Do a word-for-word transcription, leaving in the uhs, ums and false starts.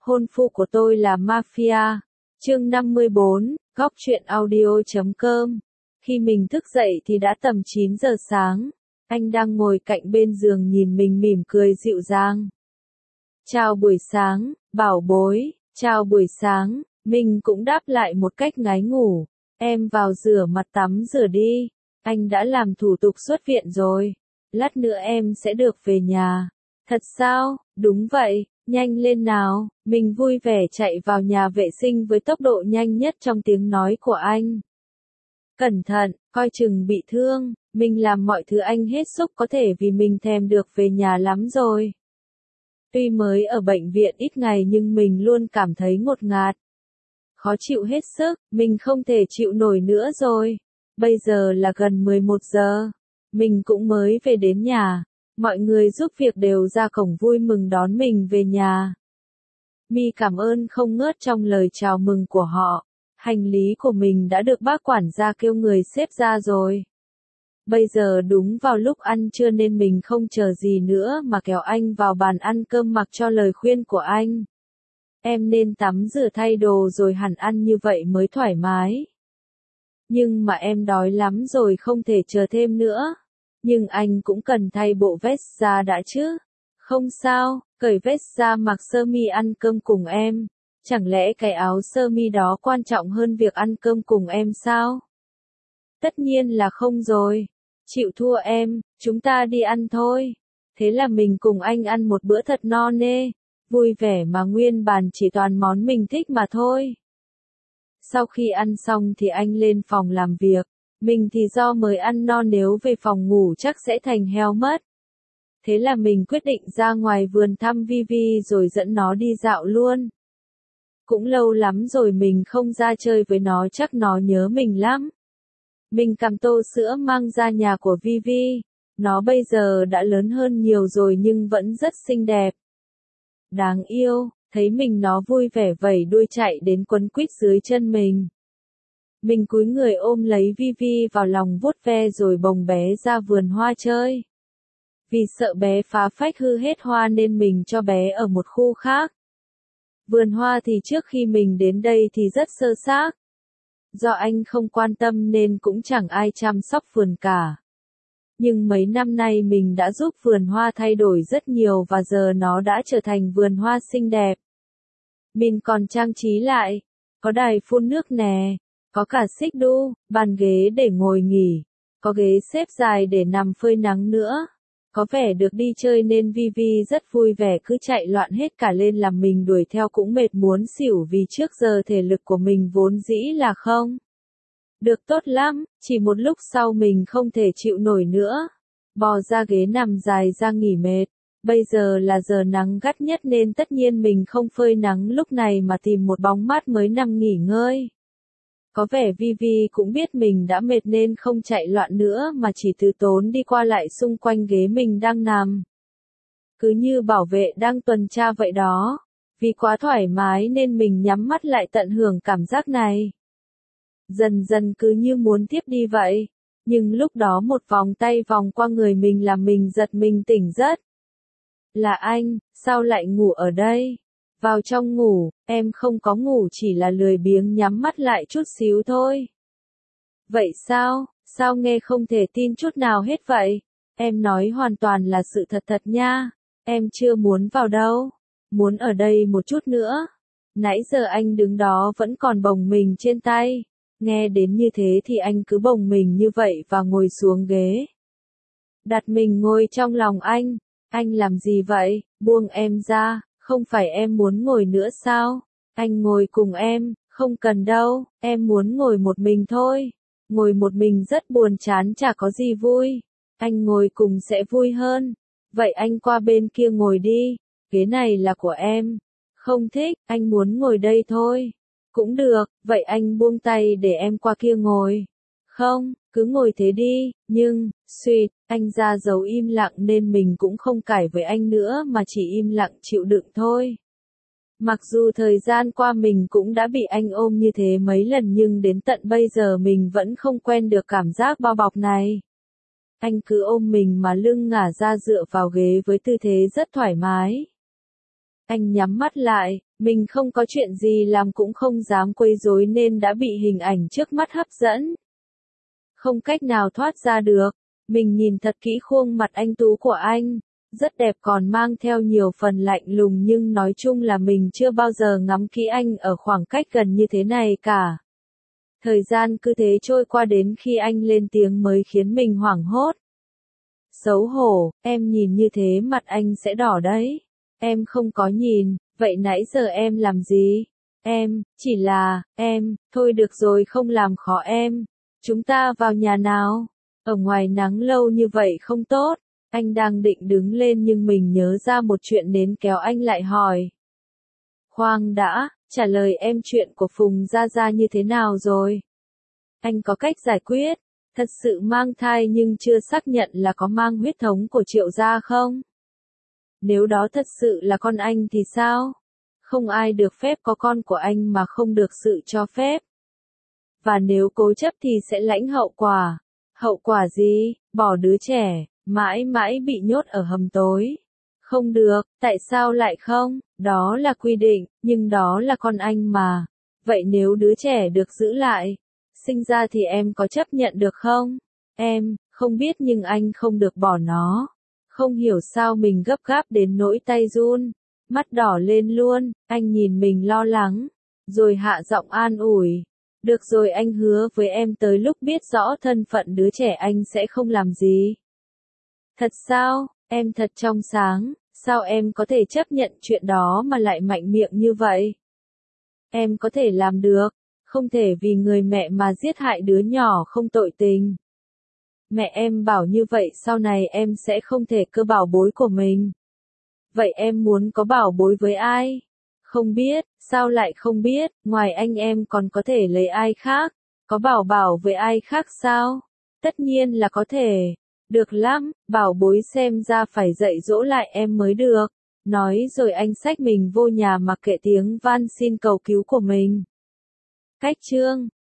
Hôn phu của tôi là mafia. Chương năm mươi bốn, góc truyện audio.com. Khi mình thức dậy thì đã tầm chín giờ sáng. Anh đang ngồi cạnh bên giường nhìn mình mỉm cười dịu dàng. Chào buổi sáng, bảo bối. Chào buổi sáng. Mình cũng đáp lại một cách ngái ngủ. Em vào rửa mặt tắm rửa đi. Anh đã làm thủ tục xuất viện rồi. Lát nữa em sẽ được về nhà. Thật sao? Đúng vậy. Nhanh lên nào. Mình vui vẻ chạy vào nhà vệ sinh với tốc độ nhanh nhất trong tiếng nói của anh. Cẩn thận, coi chừng bị thương. Mình làm mọi thứ anh hết sức có thể vì mình thèm được về nhà lắm rồi. Tuy mới ở bệnh viện ít ngày nhưng mình luôn cảm thấy ngột ngạt. Khó chịu hết sức, mình không thể chịu nổi nữa rồi. Bây giờ là gần mười một giờ. Mình cũng mới về đến nhà. Mọi người giúp việc đều ra cổng vui mừng đón mình về nhà. Mi cảm ơn không ngớt trong lời chào mừng của họ. Hành lý của mình đã được bác quản gia kêu người xếp ra rồi. Bây giờ đúng vào lúc ăn trưa nên mình không chờ gì nữa mà kéo anh vào bàn ăn cơm mặc cho lời khuyên của anh. Em nên tắm rửa thay đồ rồi hẳn ăn như vậy mới thoải mái. Nhưng mà em đói lắm rồi không thể chờ thêm nữa. Nhưng anh cũng cần thay bộ vest ra đã chứ. Không sao, cởi vest ra mặc sơ mi ăn cơm cùng em. Chẳng lẽ cái áo sơ mi đó quan trọng hơn việc ăn cơm cùng em sao? Tất nhiên là không rồi. Chịu thua em, chúng ta đi ăn thôi. Thế là mình cùng anh ăn một bữa thật no nê. Vui vẻ mà nguyên bàn chỉ toàn món mình thích mà thôi. Sau khi ăn xong thì anh lên phòng làm việc. Mình thì do mới ăn no nếu về phòng ngủ chắc sẽ thành heo mất. Thế là mình quyết định ra ngoài vườn thăm Vivi rồi dẫn nó đi dạo luôn. Cũng lâu lắm rồi mình không ra chơi với nó chắc nó nhớ mình lắm. Mình cầm tô sữa mang ra nhà của Vivi. Nó bây giờ đã lớn hơn nhiều rồi nhưng vẫn rất xinh đẹp. Đáng yêu, thấy mình nó vui vẻ vẩy đuôi chạy đến quấn quýt dưới chân mình. Mình cúi người ôm lấy Vivi vào lòng vuốt ve rồi bồng bé ra vườn hoa chơi. Vì sợ bé phá phách hư hết hoa nên mình cho bé ở một khu khác. Vườn hoa thì trước khi mình đến đây thì rất sơ xác. Do anh không quan tâm nên cũng chẳng ai chăm sóc vườn cả. Nhưng mấy năm nay mình đã giúp vườn hoa thay đổi rất nhiều và giờ nó đã trở thành vườn hoa xinh đẹp. Mình còn trang trí lại. Có đài phun nước nè. Có cả xích đu, bàn ghế để ngồi nghỉ. Có ghế xếp dài để nằm phơi nắng nữa. Có vẻ được đi chơi nên Vivi rất vui vẻ cứ chạy loạn hết cả lên làm mình đuổi theo cũng mệt muốn xỉu vì trước giờ thể lực của mình vốn dĩ là không được tốt lắm, chỉ một lúc sau mình không thể chịu nổi nữa. Bò ra ghế nằm dài ra nghỉ mệt. Bây giờ là giờ nắng gắt nhất nên tất nhiên mình không phơi nắng lúc này mà tìm một bóng mát mới nằm nghỉ ngơi. Có vẻ Vivi cũng biết mình đã mệt nên không chạy loạn nữa mà chỉ từ tốn đi qua lại xung quanh ghế mình đang nằm. Cứ như bảo vệ đang tuần tra vậy đó. Vì quá thoải mái nên mình nhắm mắt lại tận hưởng cảm giác này. Dần dần cứ như muốn tiếp đi vậy. Nhưng lúc đó một vòng tay vòng qua người mình làm mình giật mình tỉnh giấc. Là anh, sao lại ngủ ở đây? Vào trong ngủ, em không có ngủ chỉ là lười biếng nhắm mắt lại chút xíu thôi. Vậy sao, sao nghe không thể tin chút nào hết vậy? Em nói hoàn toàn là sự thật thật nha. Em chưa muốn vào đâu. Muốn ở đây một chút nữa. Nãy giờ anh đứng đó vẫn còn bồng mình trên tay. Nghe đến như thế thì anh cứ bồng mình như vậy và ngồi xuống ghế. Đặt mình ngồi trong lòng anh. Anh làm gì vậy? Buông em ra. Không phải em muốn ngồi nữa sao? Anh ngồi cùng em, không cần đâu, em muốn ngồi một mình thôi. Ngồi một mình rất buồn chán chả có gì vui. Anh ngồi cùng sẽ vui hơn. Vậy anh qua bên kia ngồi đi, ghế này là của em. Không thích, anh muốn ngồi đây thôi. Cũng được, vậy anh buông tay để em qua kia ngồi. Không, cứ ngồi thế đi, nhưng, suýt, anh ra dấu im lặng nên mình cũng không cãi với anh nữa mà chỉ im lặng chịu đựng thôi. Mặc dù thời gian qua mình cũng đã bị anh ôm như thế mấy lần nhưng đến tận bây giờ mình vẫn không quen được cảm giác bao bọc này. Anh cứ ôm mình mà lưng ngả ra dựa vào ghế với tư thế rất thoải mái. Anh nhắm mắt lại, Mình không có chuyện gì làm cũng không dám quấy rối nên đã bị hình ảnh trước mắt hấp dẫn. Không cách nào thoát ra được. Mình nhìn thật kỹ khuôn mặt anh tú của anh. Rất đẹp còn mang theo nhiều phần lạnh lùng nhưng nói chung là mình chưa bao giờ ngắm kỹ anh ở khoảng cách gần như thế này cả. Thời gian cứ thế trôi qua đến khi anh lên tiếng mới khiến mình hoảng hốt. Xấu hổ, em nhìn như thế mặt anh sẽ đỏ đấy. Em không có nhìn, vậy nãy giờ em làm gì? Em, chỉ là, em, thôi được rồi không làm khó em. Chúng ta vào nhà nào? Ở ngoài nắng lâu như vậy không tốt. Anh đang định đứng lên nhưng mình nhớ ra một chuyện nên kéo anh lại hỏi. Khoan đã, trả lời em chuyện của Phùng Gia Gia như thế nào rồi? Anh có cách giải quyết, thật sự mang thai nhưng chưa xác nhận là có mang huyết thống của Triệu Gia không? Nếu đó thật sự là con anh thì sao? Không ai được phép có con của anh mà không được sự cho phép. Và nếu cố chấp thì sẽ lãnh hậu quả. Hậu quả gì? Bỏ đứa trẻ, mãi mãi bị nhốt ở hầm tối. Không được, tại sao lại không? Đó là quy định, nhưng đó là con anh mà. Vậy nếu đứa trẻ được giữ lại, sinh ra thì em có chấp nhận được không? Em, không biết nhưng anh không được bỏ nó. Không hiểu sao mình gấp gáp đến nỗi tay run, mắt đỏ lên luôn, anh nhìn mình lo lắng, rồi hạ giọng an ủi. Được rồi anh hứa với em tới lúc biết rõ thân phận đứa trẻ anh sẽ không làm gì. Thật sao, em thật trong sáng, sao em có thể chấp nhận chuyện đó mà lại mạnh miệng như vậy? Em có thể làm được, không thể vì người mẹ mà giết hại đứa nhỏ không tội tình. Mẹ em bảo như vậy sau này em sẽ không thể cơ bảo bối của mình. Vậy em muốn có bảo bối với ai? Không biết, sao lại không biết, ngoài anh em còn có thể lấy ai khác? Có bảo bảo với ai khác sao? Tất nhiên là có thể. Được lắm, bảo bối xem ra phải dạy dỗ lại em mới được. Nói rồi anh xách mình vô nhà mặc kệ tiếng van xin cầu cứu của mình. Cách chương